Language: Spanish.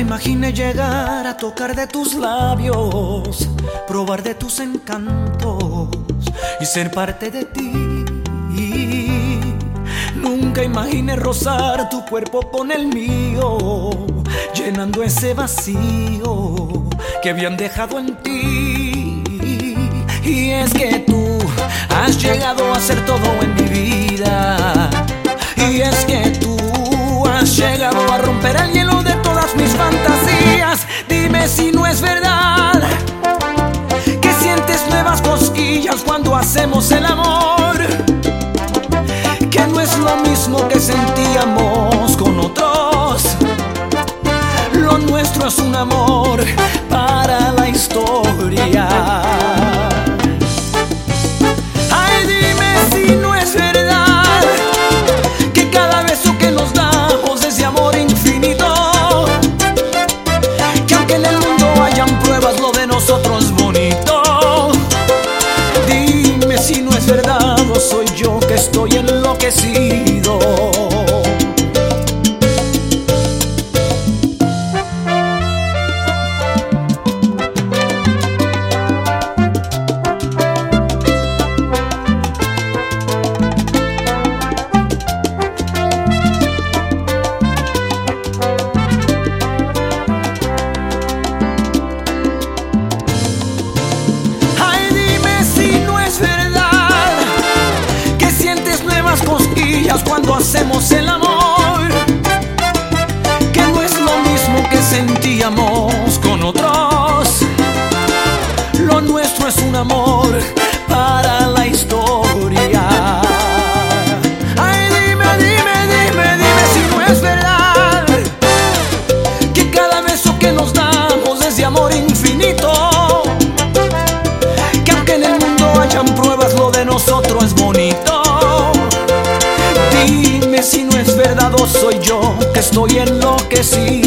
imaginé llegar a tocar de tus labios, probar de tus encantos y ser parte de ti. Nunca imaginé rozar tu cuerpo con el mío, llenando ese vacío que habían dejado en ti. Y es que tú has llegado a ser todo en mi vida. Y es que tú has llegado a romper el hielo de todas mis fantasías. Dime si no es verdad que sientes nuevas cosquillas cuando hacemos el amor, que no es lo mismo que sentíamos con otros. Lo nuestro es un amor para la historia. Ay, dime si no es verdad que cada beso que nos damos es de amor infinito, que aunque en el mundo hayan pruebas, lo de nosotros es bonito. Dime si no es verdad o soy yo que estoy enloquecido. Cuando hacemos el amor, que no es lo mismo que sentíamos con otros. Lo nuestro es un amor para la historia. Ay, dime, dime, dime, dime si no es verdad que cada beso que nos damos es de amor infinito, que aunque en el mundo hayan pruebas, lo de nosotros es bonito. Dime si no es verdad o soy yo que estoy enloquecido.